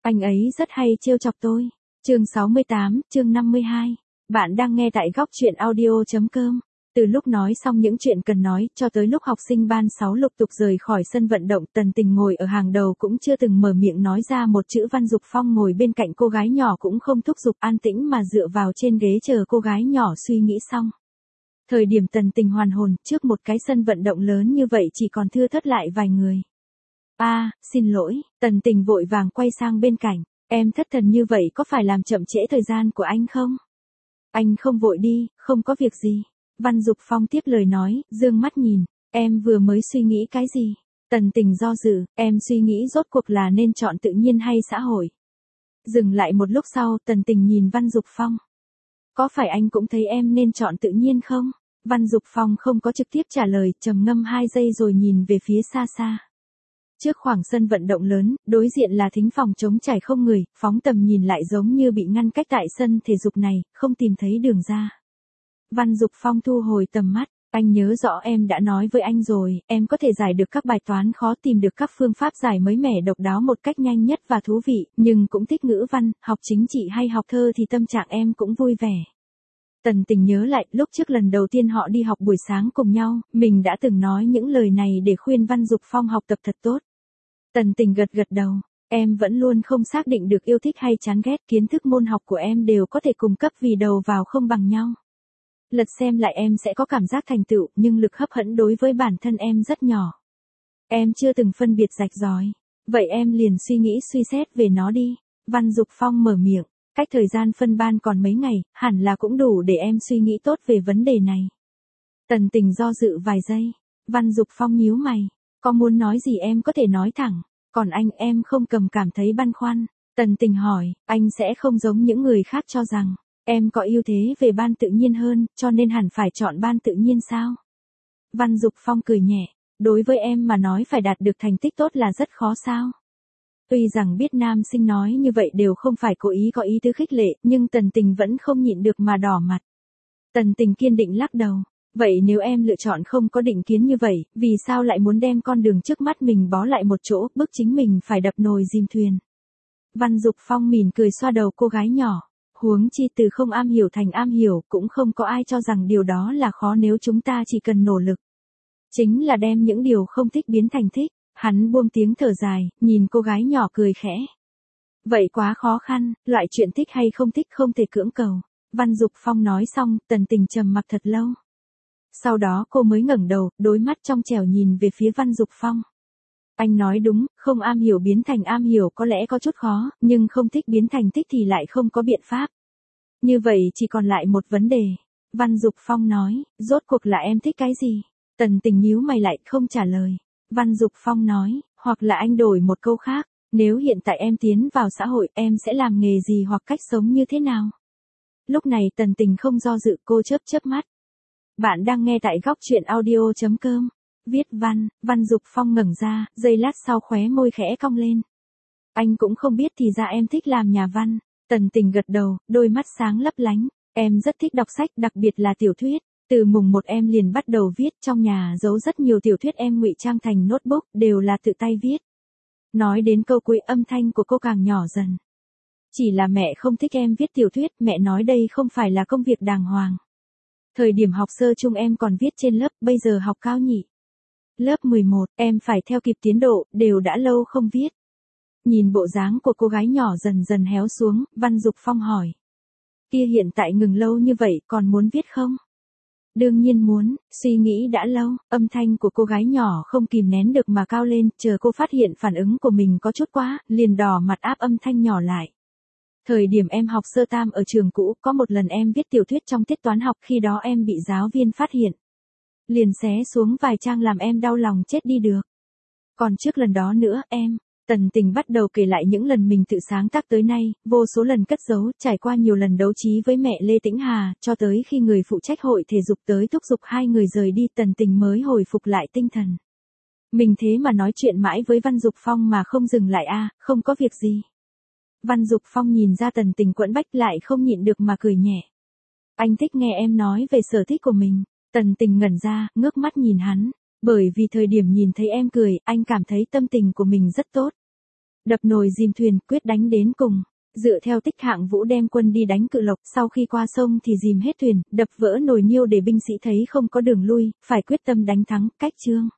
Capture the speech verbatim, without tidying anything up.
Anh ấy rất hay trêu chọc tôi. Chương sáu mươi tám, chương năm mươi hai. Bạn đang nghe tại góc truyện audio.com. Từ lúc nói xong những chuyện cần nói, cho tới lúc học sinh ban sáu lục tục rời khỏi sân vận động, Tần Tình ngồi ở hàng đầu cũng chưa từng mở miệng nói ra một chữ. Văn Dục Phong ngồi bên cạnh cô gái nhỏ cũng không thúc giục, an tĩnh mà dựa vào trên ghế chờ cô gái nhỏ suy nghĩ xong. Thời điểm Tần Tình hoàn hồn, trước một cái sân vận động lớn như vậy chỉ còn thưa thớt lại vài người. A, à, xin lỗi, Tần Tình vội vàng quay sang bên cạnh, em thất thần như vậy có phải làm chậm trễ thời gian của anh không? Anh không vội đi, không có việc gì. Văn Dục Phong tiếp lời nói, dương mắt nhìn, em vừa mới suy nghĩ cái gì? Tần Tình do dự, em suy nghĩ rốt cuộc là nên chọn tự nhiên hay xã hội. Dừng lại một lúc sau, Tần Tình nhìn Văn Dục Phong. Có phải anh cũng thấy em nên chọn tự nhiên không? Văn Dục Phong không có trực tiếp trả lời, trầm ngâm hai giây rồi nhìn về phía xa xa. Trước khoảng sân vận động lớn, đối diện là thính phòng trống trải không người, phóng tầm nhìn lại giống như bị ngăn cách tại sân thể dục này, không tìm thấy đường ra. Văn Dục Phong thu hồi tầm mắt, anh nhớ rõ em đã nói với anh rồi, em có thể giải được các bài toán khó, tìm được các phương pháp giải mới mẻ độc đáo một cách nhanh nhất và thú vị, nhưng cũng thích ngữ văn, học chính trị hay học thơ thì tâm trạng em cũng vui vẻ. Tần Tình nhớ lại, lúc trước lần đầu tiên họ đi học buổi sáng cùng nhau, mình đã từng nói những lời này để khuyên Văn Dục Phong học tập thật tốt. Tần Tình gật gật đầu, em vẫn luôn không xác định được yêu thích hay chán ghét, kiến thức môn học của em đều có thể cung cấp vì đầu vào không bằng nhau. Lật xem lại em sẽ có cảm giác thành tựu, nhưng lực hấp dẫn đối với bản thân em rất nhỏ. Em chưa từng phân biệt rạch ròi. Vậy em liền suy nghĩ suy xét về nó đi. Văn Dục Phong mở miệng, cách thời gian phân ban còn mấy ngày, hẳn là cũng đủ để em suy nghĩ tốt về vấn đề này. Tần Tình do dự vài giây. Văn Dục Phong nhíu mày, có muốn nói gì em có thể nói thẳng, còn anh em không cầm cảm thấy băn khoăn. Tần Tình hỏi, anh sẽ không giống những người khác cho rằng em có ưu thế về ban tự nhiên hơn, cho nên hẳn phải chọn ban tự nhiên sao? Văn Dục Phong cười nhẹ, đối với em mà nói phải đạt được thành tích tốt là rất khó sao? Tuy rằng biết nam sinh nói như vậy đều không phải cố ý có ý tứ khích lệ, nhưng Tần Tình vẫn không nhịn được mà đỏ mặt. Tần Tình kiên định lắc đầu, vậy nếu em lựa chọn không có định kiến như vậy, vì sao lại muốn đem con đường trước mắt mình bó lại một chỗ, bức chính mình phải đập nồi chìm thuyền? Văn Dục Phong mỉm cười xoa đầu cô gái nhỏ. Huống chi từ không am hiểu thành am hiểu, cũng không có ai cho rằng điều đó là khó nếu chúng ta chỉ cần nỗ lực. Chính là đem những điều không thích biến thành thích. Hắn buông tiếng thở dài, nhìn cô gái nhỏ cười khẽ. Vậy quá khó khăn, loại chuyện thích hay không thích không thể cưỡng cầu. Văn Dục Phong nói xong, Tần Tình trầm mặc thật lâu. Sau đó cô mới ngẩng đầu, đôi mắt trong trẻo nhìn về phía Văn Dục Phong. Anh nói đúng, không am hiểu biến thành am hiểu có lẽ có chút khó, nhưng không thích biến thành thích thì lại không có biện pháp. Như vậy chỉ còn lại một vấn đề. Văn Dục Phong nói, rốt cuộc là em thích cái gì? Tần Tình nhíu mày lại không trả lời. Văn Dục Phong nói, hoặc là anh đổi một câu khác, nếu hiện tại em tiến vào xã hội em sẽ làm nghề gì hoặc cách sống như thế nào? Lúc này Tần Tình không do dự, cô chớp chớp mắt. Bạn đang nghe tại góc truyện audio.com. Viết văn, Văn Dục Phong ngẩng ra, giây lát sau khóe môi khẽ cong lên. Anh cũng không biết thì ra em thích làm nhà văn. Tần Tình gật đầu, đôi mắt sáng lấp lánh. Em rất thích đọc sách, đặc biệt là tiểu thuyết. Từ mùng một em liền bắt đầu viết, trong nhà giấu rất nhiều tiểu thuyết em ngụy trang thành notebook, đều là tự tay viết. Nói đến câu cuối âm thanh của cô càng nhỏ dần. Chỉ là mẹ không thích em viết tiểu thuyết, mẹ nói đây không phải là công việc đàng hoàng. Thời điểm học sơ chung em còn viết trên lớp, bây giờ học cao nhị. Lớp mười một, em phải theo kịp tiến độ, đều đã lâu không viết. Nhìn bộ dáng của cô gái nhỏ dần dần héo xuống, Văn Dục Phong hỏi. Kia hiện tại ngừng lâu như vậy, còn muốn viết không? Đương nhiên muốn, suy nghĩ đã lâu, âm thanh của cô gái nhỏ không kìm nén được mà cao lên, chờ cô phát hiện phản ứng của mình có chút quá, liền đỏ mặt áp âm thanh nhỏ lại. Thời điểm em học sơ tam ở trường cũ, có một lần em viết tiểu thuyết trong tiết toán học, khi đó em bị giáo viên phát hiện. Liền xé xuống vài trang làm em đau lòng chết đi được. Còn trước lần đó nữa, em, Tần Tình bắt đầu kể lại những lần mình tự sáng tác tới nay, vô số lần cất giấu, trải qua nhiều lần đấu trí với mẹ Lê Tĩnh Hà, cho tới khi người phụ trách hội thể dục tới thúc giục hai người rời đi, Tần Tình mới hồi phục lại tinh thần. Mình thế mà nói chuyện mãi với Văn Dục Phong mà không dừng lại a, à, không có việc gì. Văn Dục Phong nhìn ra Tần Tình quẫn bách lại không nhịn được mà cười nhẹ. Anh thích nghe em nói về sở thích của mình. Tần Tình ngẩn ra, ngước mắt nhìn hắn. Bởi vì thời điểm nhìn thấy em cười, anh cảm thấy tâm tình của mình rất tốt. đập nồi dìm thuyền, quyết đánh đến cùng. Dựa theo tích Hạng Vũ đem quân đi đánh Cự Lộc, sau khi qua sông thì dìm hết thuyền, đập vỡ nồi niêu để binh sĩ thấy không có đường lui, phải quyết tâm đánh thắng, cách Trương